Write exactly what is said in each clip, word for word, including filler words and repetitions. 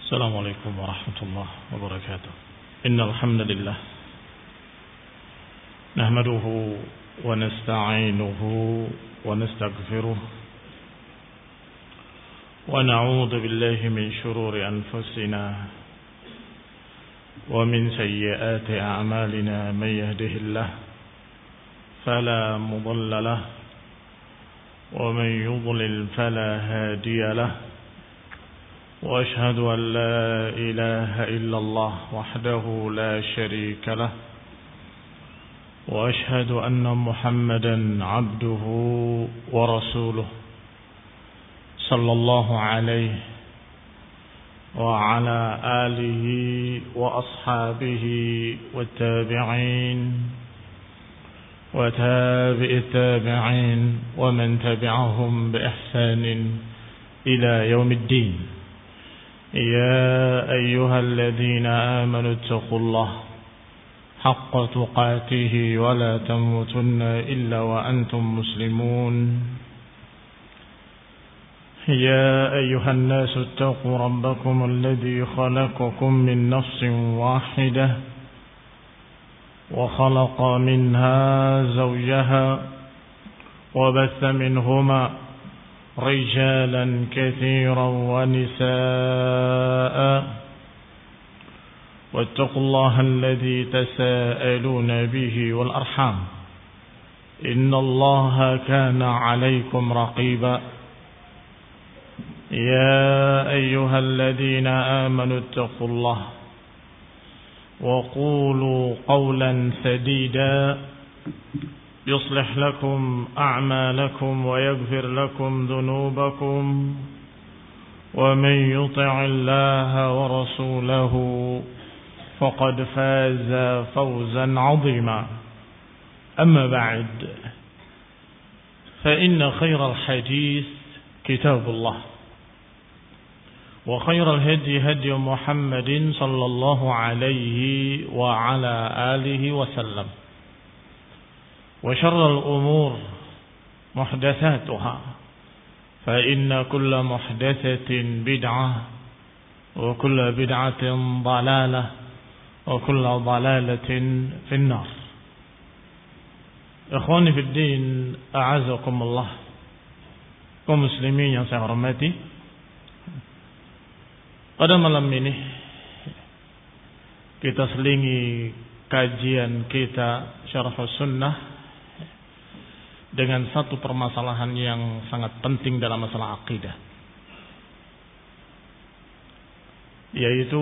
السلام عليكم ورحمة الله وبركاته. إن الحمد لله نحمده ونستعينه ونستغفره ونعوذ بالله من شرور أنفسنا ومن سيئات أعمالنا. من يهده الله فلا مضل له ومن يضلل فلا هادي له، وأشهد أن لا إله إلا الله وحده لا شريك له، وأشهد أن محمدا عبده ورسوله صلى الله عليه وعلى آله وأصحابه والتابعين وتابع التابعين ومن تبعهم بإحسان إلى يوم الدين. يا أيها الذين آمنوا اتقوا الله حق تقاته ولا تموتن إلا وأنتم مسلمون. يا أيها الناس اتقوا ربكم الذي خلقكم من نفس واحدة وخلق منها زوجها وبث منهما رجالا كثيرا ونساء، واتقوا الله الذي تساءلون به والأرحام إن الله كان عليكم رقيبا. يا أيها الذين آمنوا اتقوا الله وقولوا قولا سديدا يصلح لكم أعمالكم ويغفر لكم ذنوبكم، ومن يطع الله ورسوله فقد فاز فوزا عظيما. أما بعد، فإن خير الحديث كتاب الله، وخير الهدي هدي محمد صلى الله عليه وعلى آله وسلم، وشر الأمور محدثاتها، فإن كل محدثة بدعة وكل بدعة ضلالة وكل ضلالة في النار. Ikhwani fi din, a'azakumullah, kaum muslimin yang saya hormati, pada malam ini kita selingi kajian kita Syarh Sunnah dengan satu permasalahan yang sangat penting dalam masalah akidah, yaitu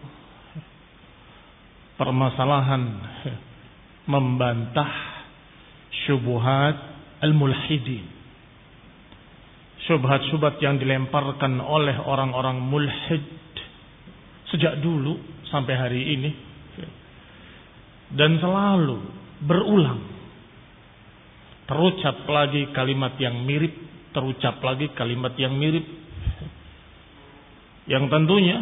permasalahan membantah syubhat al-mulhidin, syubhat-syubhat yang dilemparkan oleh orang-orang mulhid sejak dulu sampai hari ini, dan selalu berulang, terucap lagi kalimat yang mirip, terucap lagi kalimat yang mirip, yang tentunya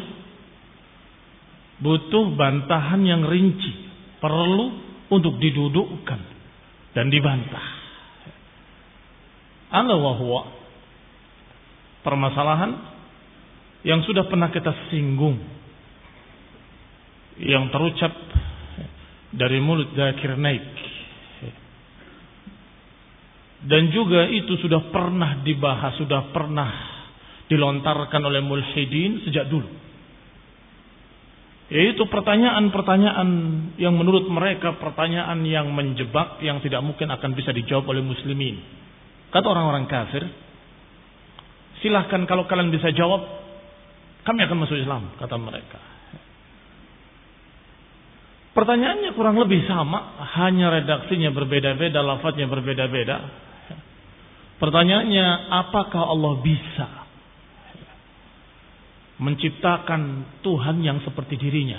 butuh bantahan yang rinci, perlu untuk didudukkan dan dibantah. Ala wa huwa, permasalahan yang sudah pernah kita singgung, yang terucap dari mulut Dzakir Naik, dan juga itu sudah pernah dibahas, sudah pernah dilontarkan oleh mulhidin sejak dulu, yaitu pertanyaan-pertanyaan yang menurut mereka pertanyaan yang menjebak, yang tidak mungkin akan bisa dijawab oleh muslimin. Kata orang-orang kafir, silahkan kalau kalian bisa jawab, kami akan masuk Islam, kata mereka. Pertanyaannya kurang lebih sama, hanya redaksinya berbeda-beda, lafadznya berbeda-beda. Pertanyaannya, apakah Allah bisa menciptakan Tuhan yang seperti dirinya?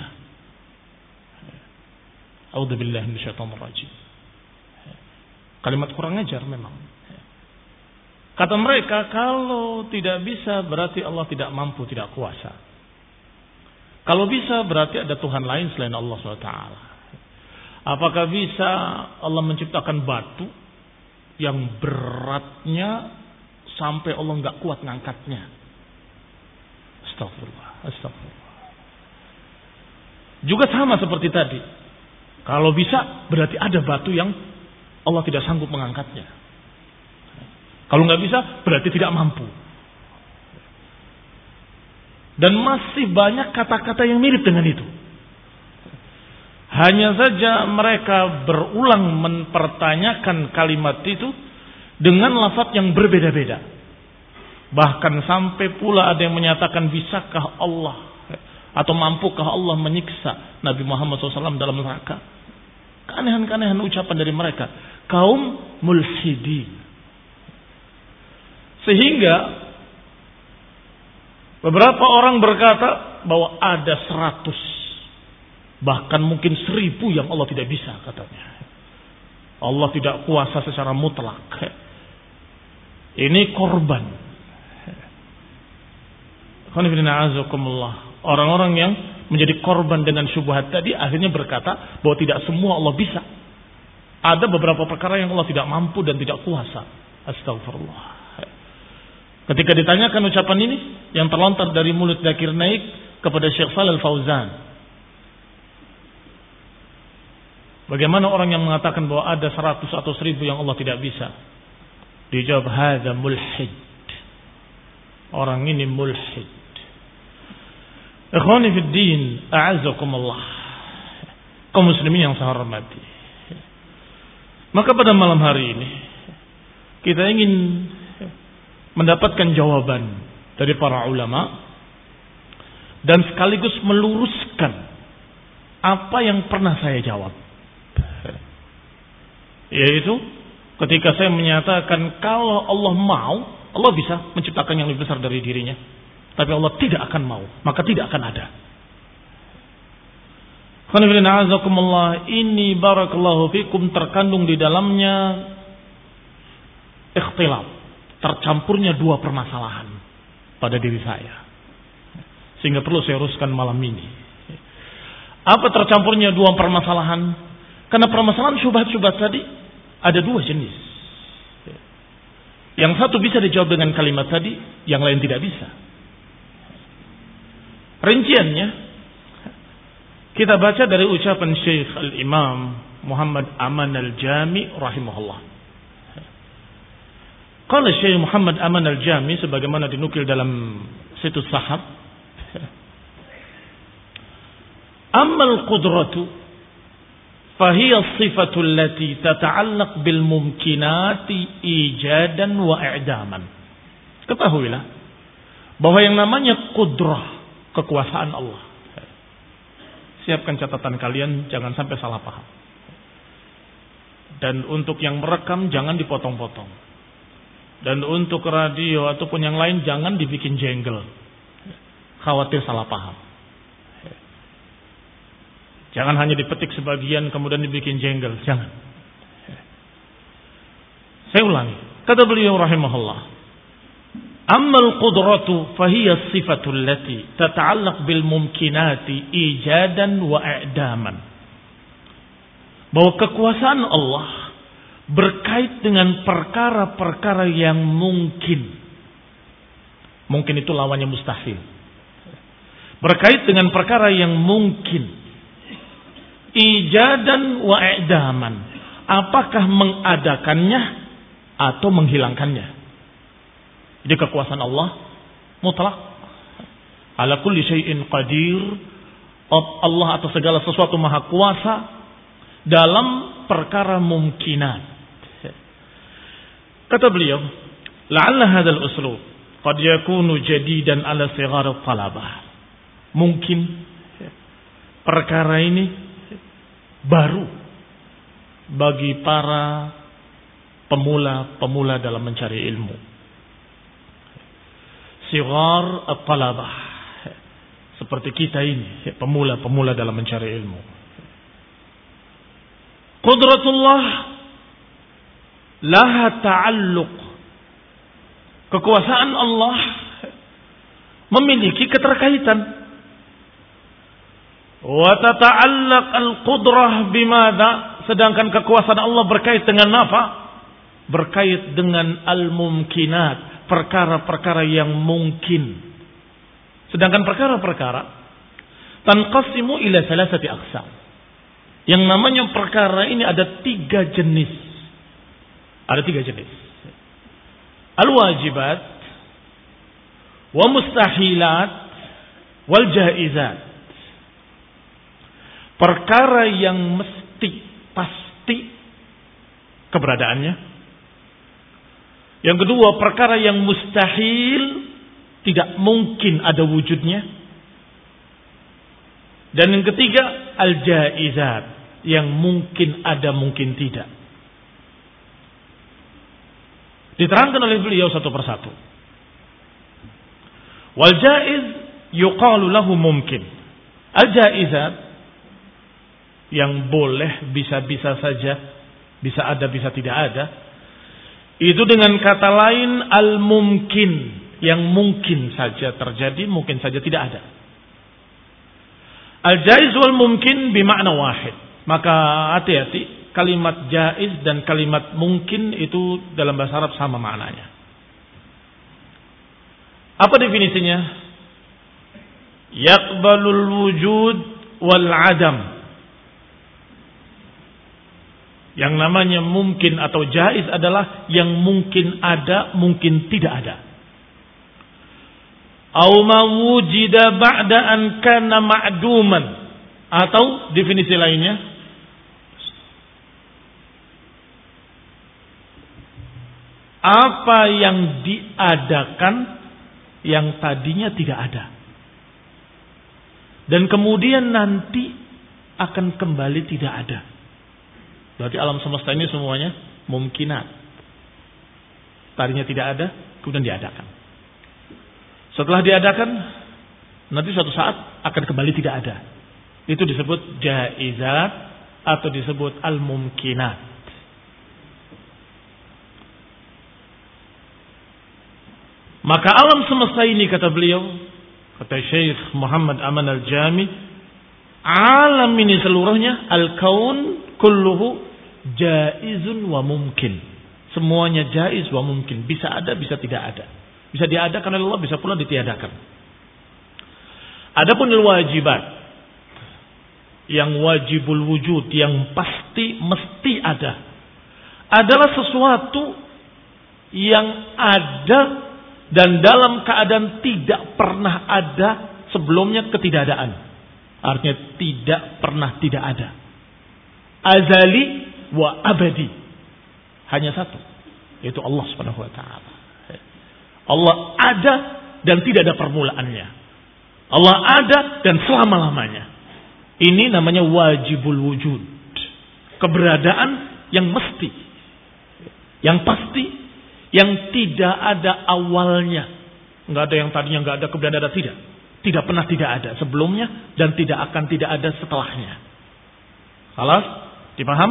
A'udzubillahi minasyaitonir rajim. Kalimat kurang ajar memang. Kata mereka, kalau tidak bisa berarti Allah tidak mampu, tidak kuasa. Kalau bisa berarti ada Tuhan lain selain Allah subhanahu wa taala. Apakah bisa Allah menciptakan batu yang beratnya sampai Allah nggak kuat ngangkatnya? Astagfirullah, astagfirullah. Juga sama seperti tadi. Kalau bisa berarti ada batu yang Allah tidak sanggup mengangkatnya. Kalau nggak bisa berarti tidak mampu. Dan masih banyak kata-kata yang mirip dengan itu. Hanya saja mereka berulang mempertanyakan kalimat itu dengan lafaz yang berbeda-beda. Bahkan sampai pula ada yang menyatakan, bisakah Allah atau mampukah Allah menyiksa Nabi Muhammad shallallahu alaihi wasallam dalam neraka? Keanehan-keanehan ucapan dari mereka. Kaum mulhidin. Sehingga beberapa orang berkata bahwa ada seratus, bahkan mungkin seribu yang Allah tidak bisa katanya. Allah tidak kuasa secara mutlak. Ini korban. Orang-orang yang menjadi korban dengan syubhat tadi akhirnya berkata bahwa tidak semua Allah bisa. Ada beberapa perkara yang Allah tidak mampu dan tidak kuasa. Astagfirullah. Ketika ditanyakan ucapan ini yang terlontar dari mulut Dzakir Naik kepada Syekh Shalal Fauzan, bagaimana orang yang mengatakan bahwa ada seratus atau seribu yang Allah tidak bisa? Dijawab, hadza mulhid. Orang ini mulhid. Ikhwani fid din, a'azzakumullah. Kaum muslimin yang saya hormati. Maka pada malam hari ini kita ingin mendapatkan jawaban dari para ulama dan sekaligus meluruskan apa yang pernah saya jawab. Yaitu ketika saya menyatakan kalau Allah mau, Allah bisa menciptakan yang lebih besar dari dirinya. Tapi Allah tidak akan mau, maka tidak akan ada. Ini barakallahu fikum terkandung di dalamnya ikhtilaf, tercampurnya dua permasalahan pada diri saya. Sehingga perlu saya uruskan malam ini. Apa tercampurnya dua permasalahan? Karena permasalahan syubhat-syubhat tadi ada dua jenis. Yang satu bisa dijawab dengan kalimat tadi, yang lain tidak bisa. Rinciannya kita baca dari ucapan Syekh Al-Imam Muhammad Aman Al-Jami rahimahullah. Qala Syekh Muhammad Aman Al-Jami sebagaimana dinukil dalam situs Sahab, Ammal qudratu fahiya sifatu allati tata'allaq bil mumkinati ijadan wa i'daman. Ketahuilah bahwa yang namanya qudrah, kekuasaan Allah. Siapkan catatan kalian, jangan sampai salah paham. Dan untuk yang merekam jangan dipotong-potong. Dan untuk radio ataupun yang lain jangan dibikin jenggel. Khawatir salah paham. Jangan hanya dipetik sebagian kemudian dibikin jenggel, jangan. Saya ulangi. Kata beliau rahimahullah, Ammal qudratu fahiya sifatul lati tata'allaq bil mumkinati ijadan wa i'daman. Bahwa kekuasaan Allah berkait dengan perkara-perkara yang mungkin. Mungkin itu lawannya mustahil. Berkait dengan perkara yang mungkin. Ijadan wa i'daman. Apakah mengadakannya atau menghilangkannya? Jadi kekuasaan Allah mutlak. Ala kulli syai'in qadir. Allah atas segala sesuatu maha kuasa dalam perkara mungkinat. Kata beliau, la'alla hadzal uslub qad yakunu jadidan ala sighar talabah. Mungkin perkara ini baru bagi para pemula-pemula dalam mencari ilmu. Sighar at-talabah, seperti kita ini, pemula-pemula dalam mencari ilmu. Qudratullah laha ta'alluq. Kekuasaan Allah memiliki keterkaitan. Wa tata'allaq al-qudrah bimadha, sedangkan kekuasaan Allah berkait dengan apa? Berkait dengan al-mumkinat, perkara-perkara yang mungkin. Sedangkan perkara-perkara tanqasimu ila salasati aqsam. Yang namanya perkara ini ada tiga jenis. Ada tiga jenis. Al-wajibat, wa mustahilat, wal jaizat. Perkara yang mesti pasti keberadaannya. Yang kedua, perkara yang mustahil, tidak mungkin ada wujudnya. Dan yang ketiga, al-jaizat, yang mungkin ada, mungkin tidak. Diterangkan oleh beliau satu persatu. Wal jaiz yuqalu lahu mungkin. Al-jaizat, yang boleh bisa-bisa saja, bisa ada, bisa tidak ada, itu dengan kata lain al-mumkin, yang mungkin saja terjadi, mungkin saja tidak ada. Al-jaiz wal mungkin bimakna wahid. Maka hati-hati, kalimat jaiz dan kalimat mungkin itu dalam bahasa Arab sama maknanya. Apa definisinya? Yaqbalul wujud wal adam. Yang namanya mungkin atau jaiz adalah yang mungkin ada, mungkin tidak ada. Au ma wujida ba'da an kana ma'duman. Atau definisi lainnya, apa yang diadakan yang tadinya tidak ada. Dan kemudian nanti akan kembali tidak ada. Berarti alam semesta ini semuanya mungkinat. Tadinya tidak ada, kemudian diadakan. Setelah diadakan, nanti suatu saat akan kembali tidak ada. Itu disebut jaizat atau disebut al-mumkinat. Maka alam semesta ini, kata beliau, kata Syekh Muhammad Aman Al-Jami, alam ini seluruhnya, al-kaun kulluhu jaizun wa mumkin. Semuanya jaiz wa mumkin. Bisa ada, bisa tidak ada. Bisa diadakan oleh Allah, bisa pula ditiadakan. Adapun al-wajibat, yang wajibul wujud, yang pasti mesti ada, adalah sesuatu yang ada dan dalam keadaan tidak pernah ada sebelumnya ketidakadaan. Artinya tidak pernah tidak ada. Azali wa abadi. Hanya satu, yaitu Allah Subhanahu wa taala. Allah ada dan tidak ada permulaannya. Allah ada dan selama-lamanya. Ini namanya wajibul wujud. Keberadaan yang mesti, yang pasti, yang tidak ada awalnya. Enggak ada yang tadinya enggak ada, kemudian ada, tidak. Tidak pernah tidak ada sebelumnya dan tidak akan tidak ada setelahnya. Halas? Dipaham?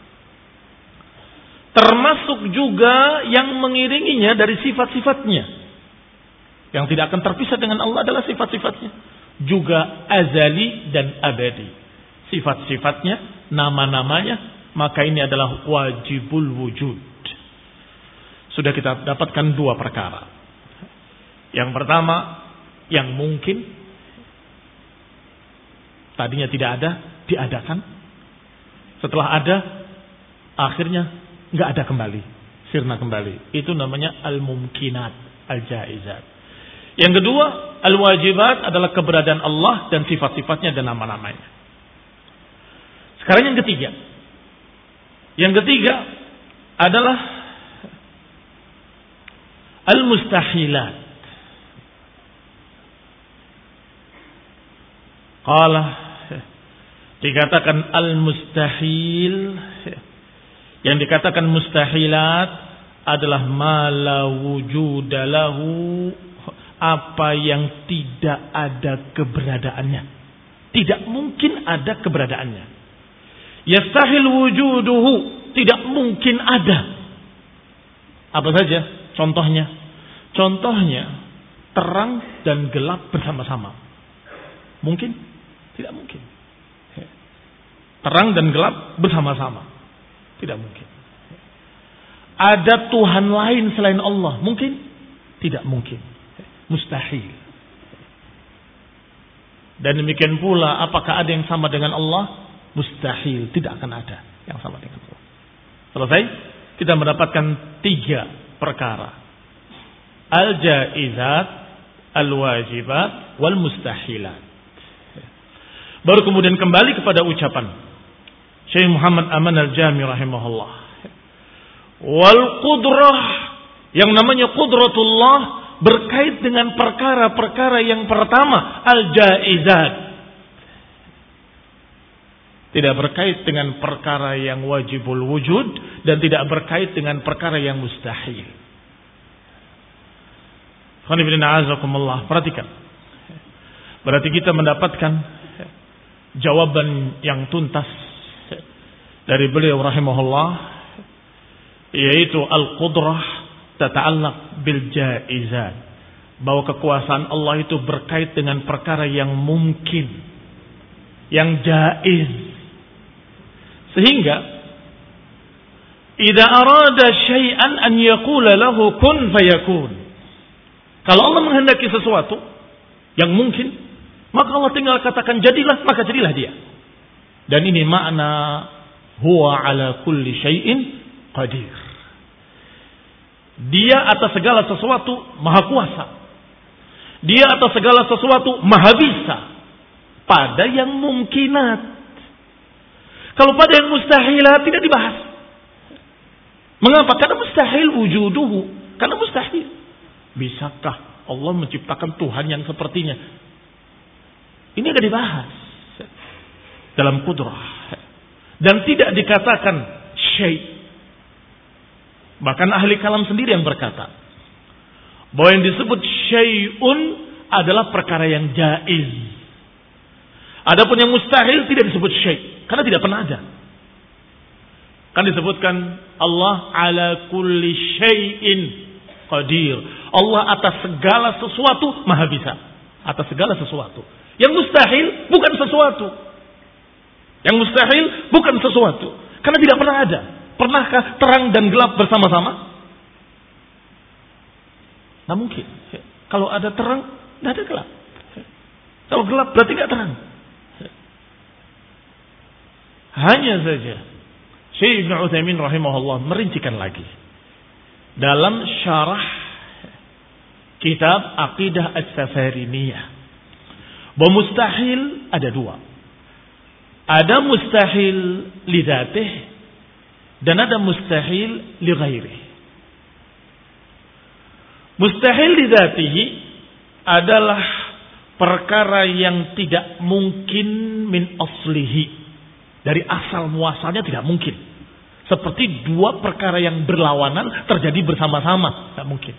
Termasuk juga yang mengiringinya dari sifat-sifatnya. Yang tidak akan terpisah dengan Allah adalah sifat-sifatnya. Juga azali dan abadi. Sifat-sifatnya, nama-namanya, maka ini adalah wajibul wujud. Sudah kita dapatkan dua perkara. Yang pertama, yang mungkin tadinya tidak ada, diadakan. Setelah ada, akhirnya nggak ada kembali, sirna kembali. Itu namanya al-mumkinat, al-jaizat. Yang kedua, al-wajibat adalah keberadaan Allah dan sifat-sifatnya dan nama-namanya. Sekarang yang ketiga. Yang ketiga adalah al-mustahilat. Qala, dikatakan al-mustahil. Yang dikatakan mustahilat adalah ma la wujuda lahu, apa yang tidak ada keberadaannya. Tidak mungkin ada keberadaannya. Yastahil wujuduhu, tidak mungkin ada. Apa saja contohnya? Contohnya terang dan gelap bersama-sama. Mungkin? Tidak mungkin. Terang dan gelap bersama-sama. Tidak mungkin. Ada Tuhan lain selain Allah? Mungkin? Tidak mungkin. Mustahil. Dan demikian pula apakah ada yang sama dengan Allah? Mustahil, tidak akan ada yang sama dengan Allah. Selesai? Kita mendapatkan tiga perkara. Al-jaizat, al-wajibat, wal-mustahilat. Baru kemudian kembali kepada ucapan Syekh Muhammad Aman Al-Jami rahimahullah. Wal qudrah, yang namanya qudratullah berkait dengan perkara-perkara yang pertama, al-jaizat. Tidak berkait dengan perkara yang wajibul wujud dan tidak berkait dengan perkara yang mustahil. Perhatikan. Berarti kita mendapatkan jawaban yang tuntas dari beliau rahimahullah, yaitu al-qudrah tata'allaq bil jaizat, bahwa kekuasaan Allah itu berkait dengan perkara yang mungkin, yang jaiz. Sehingga idza arada syai'an an yaqula lahu kun fayakun. Kalau Allah menghendaki sesuatu yang mungkin, maka Allah tinggal katakan jadilah, maka jadilah dia. Dan ini makna huwa ala kulli syai'in qadir. Dia atas segala sesuatu maha kuasa. Dia atas segala sesuatu maha bisa. Pada yang mungkinat. Kalau pada yang mustahilat tidak dibahas. Mengapa? Karena mustahil wujuduhu. Karena mustahil. Bisakah Allah menciptakan Tuhan yang sepertinya? Ini tidak dibahas dalam qudrah. Dan tidak dikatakan syai'. Bahkan ahli kalam sendiri yang berkata bahwa yang disebut syai'un adalah perkara yang jaiz. Adapun yang mustahil tidak disebut syai', karena tidak pernah ada. Kan disebutkan Allah ala kulli syai'in qadir. Allah atas segala sesuatu maha bisa. Atas segala sesuatu. Yang mustahil bukan sesuatu. Yang mustahil bukan sesuatu. Karena tidak pernah ada. Pernahkah terang dan gelap bersama-sama? Nah mungkin. Kalau ada terang, tidak ada gelap. Kalau gelap berarti tidak terang. Hanya saja Syekh Ibnu Utsaimin rahimahullah merincikan lagi dalam syarah kitab Aqidah As-Safariniyah bahwa mustahil ada dua. Ada mustahil li dzatih dan ada mustahil li ghairihi. Mustahil li dzatihi adalah perkara yang tidak mungkin min aslihi. Dari asal muasalnya tidak mungkin. Seperti dua perkara yang berlawanan terjadi bersama-sama. Tidak mungkin.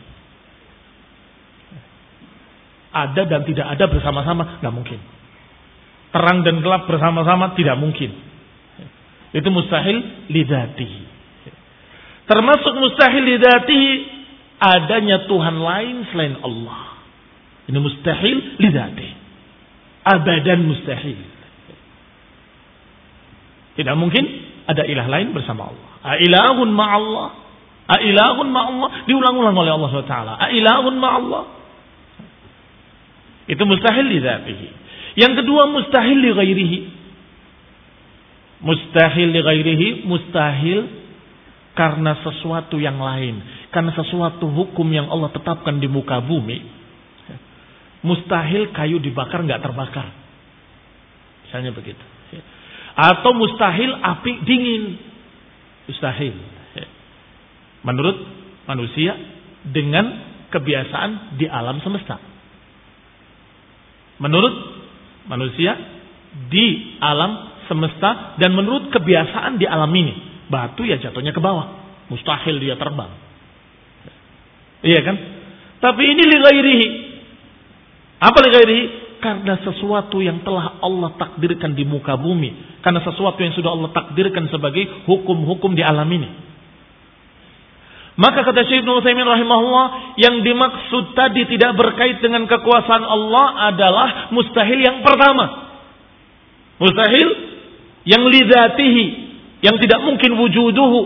Ada dan tidak ada bersama-sama. Tidak mungkin. Terang dan gelap bersama-sama tidak mungkin. Itu mustahil lidzatihi. Termasuk mustahil lidzatihi adanya Tuhan lain selain Allah. Ini mustahil lidzatihi. Abadan mustahil. Tidak mungkin ada ilah lain bersama Allah. Ailahun ma'allah. Ailahun ma'allah. Diulang-ulang oleh Allah subhanahu wa taala. Ailahun ma'allah. Itu mustahil li dzatihi. Yang kedua mustahil li ghairihi. Mustahil li ghairihi. Mustahil karena sesuatu yang lain. Karena sesuatu hukum yang Allah tetapkan di muka bumi. Mustahil kayu dibakar nggak terbakar. Misalnya begitu. Atau mustahil api dingin. Mustahil. Menurut manusia dengan kebiasaan di alam semesta. Menurut manusia di alam semesta dan menurut kebiasaan di alam ini. Batu ya jatuhnya ke bawah. Mustahil dia terbang. Iya kan? Tapi ini li ghairihi. Apa li ghairihi? Karena sesuatu yang telah Allah takdirkan di muka bumi. Karena sesuatu yang sudah Allah takdirkan sebagai hukum-hukum di alam ini. Maka kata Syekh Ibnu Utsaimin rahimahullah, yang dimaksud tadi tidak berkait dengan kekuasaan Allah adalah mustahil yang pertama. Mustahil yang lidzatihi, yang tidak mungkin wujuduhu.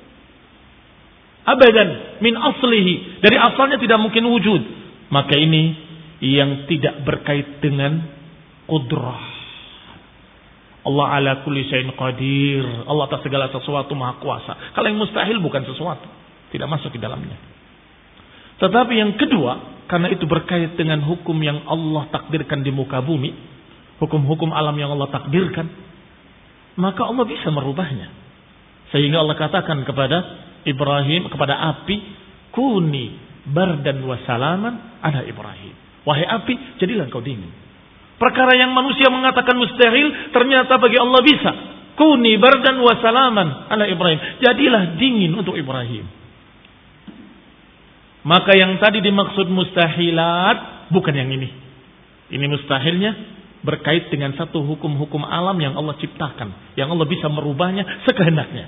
Abadan min aslihi, dari asalnya tidak mungkin wujud. Maka ini yang tidak berkait dengan Qudrah. Allah ala kulli syai'in qadir. Allah atas segala sesuatu maha kuasa. Kalau yang mustahil bukan sesuatu, tidak masuk di dalamnya. Tetapi yang kedua, karena itu berkait dengan hukum yang Allah takdirkan di muka bumi, hukum-hukum alam yang Allah takdirkan, maka Allah bisa merubahnya. Sehingga Allah katakan kepada Ibrahim, kepada api, kuni bardan wa salaman ala Ibrahim. Wahai api, jadilah engkau dingin. Perkara yang manusia mengatakan mustahil, ternyata bagi Allah bisa. Kuni bardan wa salaman ala Ibrahim. Jadilah dingin untuk Ibrahim. Maka yang tadi dimaksud mustahilat bukan yang ini. Ini mustahilnya berkait dengan satu hukum-hukum alam yang Allah ciptakan, yang Allah bisa merubahnya sekehendaknya.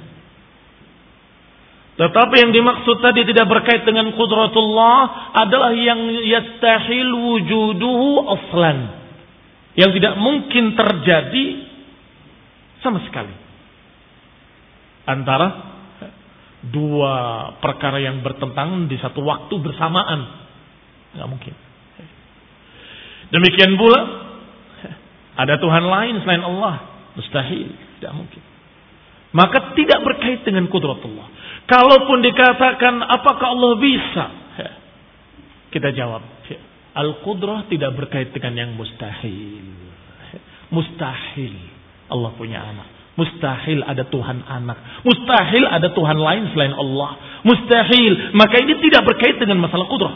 Tetapi yang dimaksud tadi tidak berkait dengan qudratullah adalah yang yastahil wujuduhu aslan. Yang tidak mungkin terjadi sama sekali. Antara dua perkara yang bertentangan di satu waktu bersamaan. Tidak mungkin. Demikian pula, ada Tuhan lain selain Allah. Mustahil. Tidak mungkin. Maka tidak berkait dengan qudratullah. Kalaupun dikatakan apakah Allah bisa? Kita jawab. Al-qudrah tidak berkait dengan yang mustahil. Mustahil Allah punya anak. Mustahil ada Tuhan anak. Mustahil ada Tuhan lain selain Allah. Mustahil. Maka ini tidak berkait dengan masalah qudrah.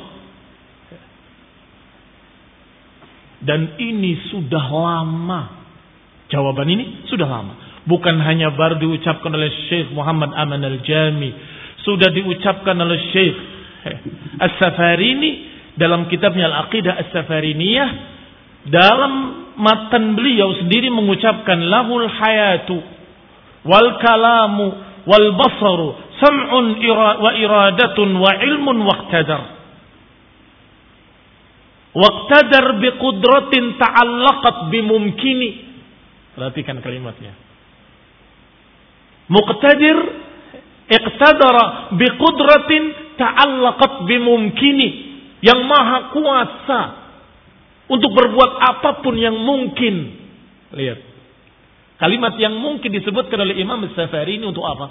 Dan ini sudah lama. Jawaban ini sudah lama. Bukan hanya baru diucapkan oleh Syekh Muhammad Aman Al-Jami. Sudah diucapkan oleh Syekh As-Safarini dalam kitabnya Al-Aqidah As-Safariniyah. Dalam matan beliau sendiri mengucapkan lahul hayatu wal kalamu wal basaru sam'un wa iradatun wa ilmun waqtadar. Waqtadar biqudratin ta'allaqat bimumkini. Perhatikan kalimatnya. Muqtadir iqtadara biqudratin ta'allaqat bimumkini. Yang maha kuasa untuk berbuat apapun yang mungkin. Lihat. Kalimat yang mungkin disebutkan oleh Imam As-Safarini untuk apa?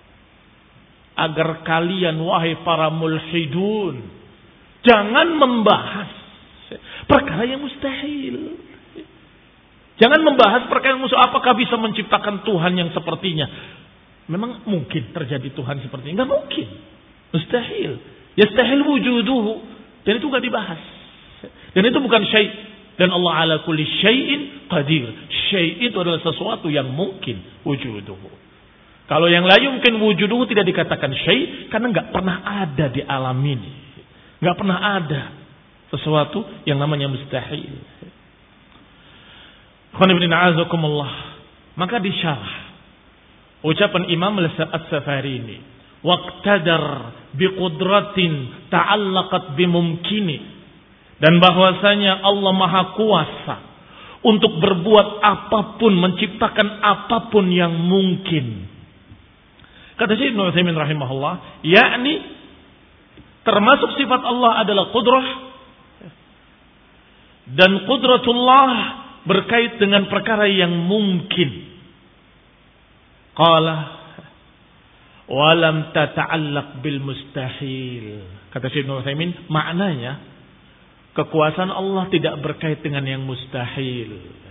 Agar kalian wahai para mulhidun jangan membahas perkara yang mustahil. Jangan membahas perkara yang mustahil. Apakah bisa menciptakan Tuhan yang sepertinya? Memang mungkin terjadi Tuhan seperti ini? Enggak mungkin. Mustahil. Yastahil wujuduhu. Dan itu enggak dibahas. Dan itu bukan syai'. Dan Allah ala kulli syai'in qadir. Syai' itu adalah sesuatu yang mungkin wujuduhu. Kalau yang la yumkin wujuduhu tidak dikatakan syai' karena enggak pernah ada di alam ini. Enggak pernah ada sesuatu yang namanya mustahil. Maka disyarah ucapan Imam As-Safarini, waqtadar biqudratin ta'allaqat bimumkini, dan bahwasanya Allah Maha Kuasa untuk berbuat apapun, menciptakan apapun yang mungkin. Kata Syekh Ibnu Utsaimin rahimahullah, yakni termasuk sifat Allah adalah qudrah, dan qudratullah berkait dengan perkara yang mungkin. Qala walam tata'allaq bil mustahil. Kata Syekh Ibnu Utsaimin, maknanya kekuasaan Allah tidak berkait dengan yang mustahil.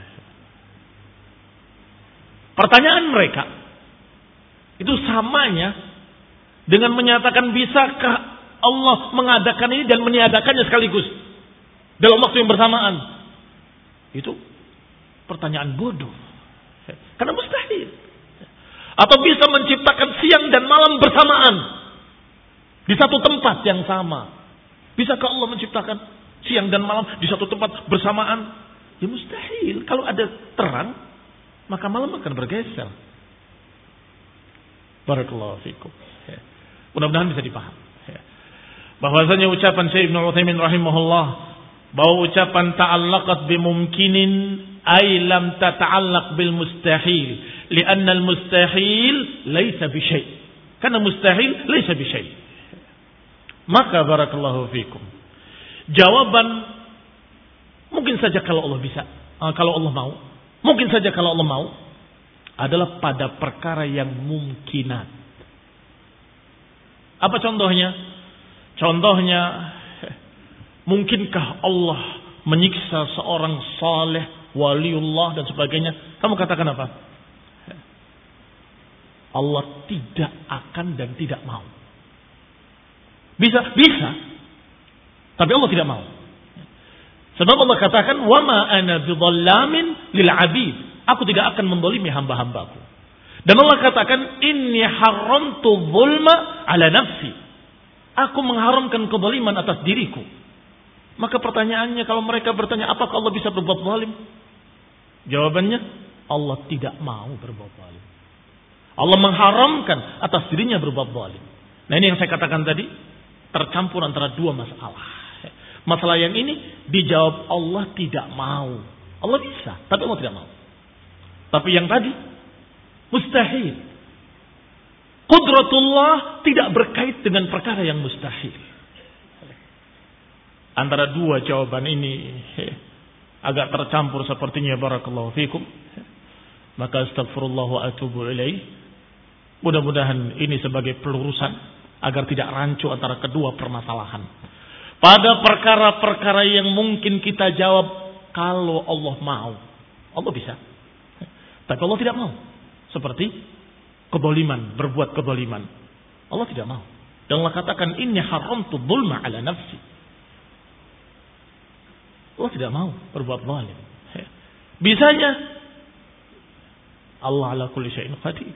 Pertanyaan mereka itu samanya dengan menyatakan bisakah Allah mengadakan ini dan meniadakannya sekaligus dalam waktu yang bersamaan. Itu pertanyaan bodoh. Karena mustahil. Atau bisa menciptakan siang dan malam bersamaan di satu tempat yang sama. Bisakah Allah menciptakan siang dan malam di satu tempat bersamaan? Ya mustahil. Kalau ada terang, maka malam akan bergeser. Barakallahu fikum. Mudah-mudahan bisa dipaham. Bahwasanya ucapan Syekh Ibnu Utsaimin rahimahullah, bahwa ucapan ta'allaqat bimumkinin ay lam tata'allaq bil mustahil. Lianna al-mustahil laisa bisyai'. Karena mustahil laisa bisyai'. Maka barakallahu fikum. Jawaban mungkin saja kalau Allah bisa. uh, kalau Allah mau, mungkin saja kalau Allah mau, adalah pada perkara yang mungkinat. Apa contohnya? Contohnya, mungkinkah Allah menyiksa seorang saleh, waliullah dan sebagainya? Kamu katakan apa? Allah tidak akan dan tidak mau. Bisa, bisa. Tapi Allah tidak mau. Sebab Allah katakan, "Wa ma ana bidhallamin lil 'abid." Aku tidak akan mendolimi hamba-hambaku. Dan Allah katakan, "Inni haramtu dzulma 'ala nafsi." Aku mengharamkan kezaliman atas diriku. Maka pertanyaannya, kalau mereka bertanya, apakah Allah bisa berbuat zalim? Jawabannya, Allah tidak mau berbuat zalim. Allah mengharamkan atas dirinya berbuat zalim. Nah, ini yang saya katakan tadi, tercampur antara dua masalah. Masalah yang ini dijawab Allah tidak mau. Allah bisa, tapi Allah tidak mau. Tapi yang tadi mustahil. Qudratullah tidak berkait dengan perkara yang mustahil. Antara dua jawaban ini agak tercampur sepertinya, barakallahu fikum. Maka astagfirullah wa atubu ilaih. Mudah-mudahan ini sebagai pelurusan agar tidak rancu antara kedua permasalahan. Pada perkara-perkara yang mungkin kita jawab kalau Allah mau. Allah bisa. Tapi Allah tidak mau. Seperti kedzaliman, berbuat kedzaliman. Allah tidak mau. Dan Allah katakan, "Inni haramtu dzulma 'ala nafsi." Allah tidak mau berbuat zalim. Bisanya Allah ala kulli syai'in qadir.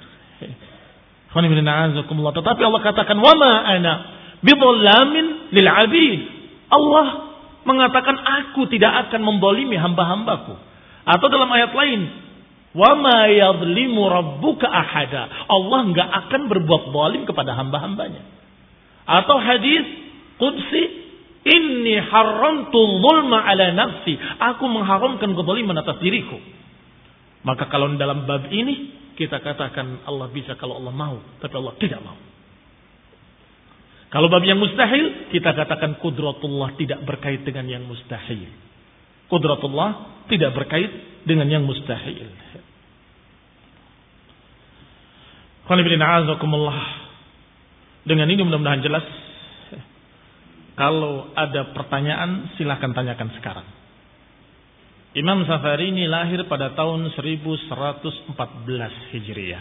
Tetapi Allah katakan, "Wa ma ana bidhallamin lil 'abid." Allah mengatakan, aku tidak akan membolimi hamba-hambaku. Atau dalam ayat lain, "Wa ma yadhlimu rabbuka ahada." Allah enggak akan berbuat zalim kepada hamba-hambanya. Atau hadis qudsi, "Inni haramtu dzulma 'ala nafsi." Aku mengharamkan kezaliman atas diriku. Maka kalau dalam bab ini kita katakan Allah bisa kalau Allah mau, tapi Allah tidak mau. Kalau bab yang mustahil, kita katakan qudratullah tidak berkait dengan yang mustahil. Qudratullah tidak berkait dengan yang mustahil. Dengan ini mudah-mudahan jelas. Kalau ada pertanyaan, silahkan tanyakan sekarang. Imam Safarini lahir pada tahun seribu seratus empat belas Hijriah.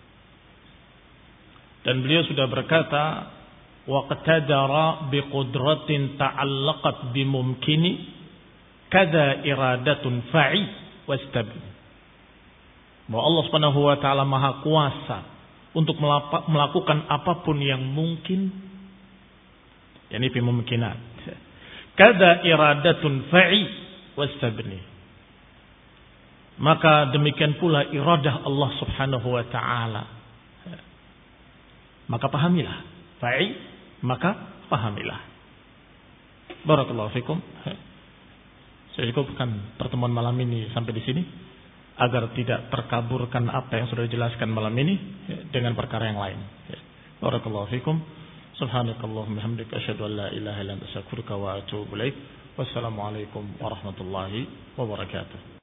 Dan beliau sudah berkata, "Wa qatadara biqudratin ta'allaqat bimumkini kada iradatun fa'i wastabin." Bahwa Allah Subhanahu wa taala Maha Kuasa untuk melakukan apapun yang mungkin, yakni bimumkinat. Kada iradatun fa'i wastabni. Maka demikian pula iradah Allah Subhanahu wa taala. Maka pahamilah. Fa'i, maka pahamilah. Barakallahu fikum. Saya cukupkan pertemuan malam ini sampai di sini agar tidak terkaburkan apa yang sudah dijelaskan malam ini dengan perkara yang lain. Barakallahu fikum. Subhanakallahumma hamdika asyhadu an la ilaha illa anta astaghfiruka wa atubu ilaik. Wassalamualaikum warahmatullahi wabarakatuh.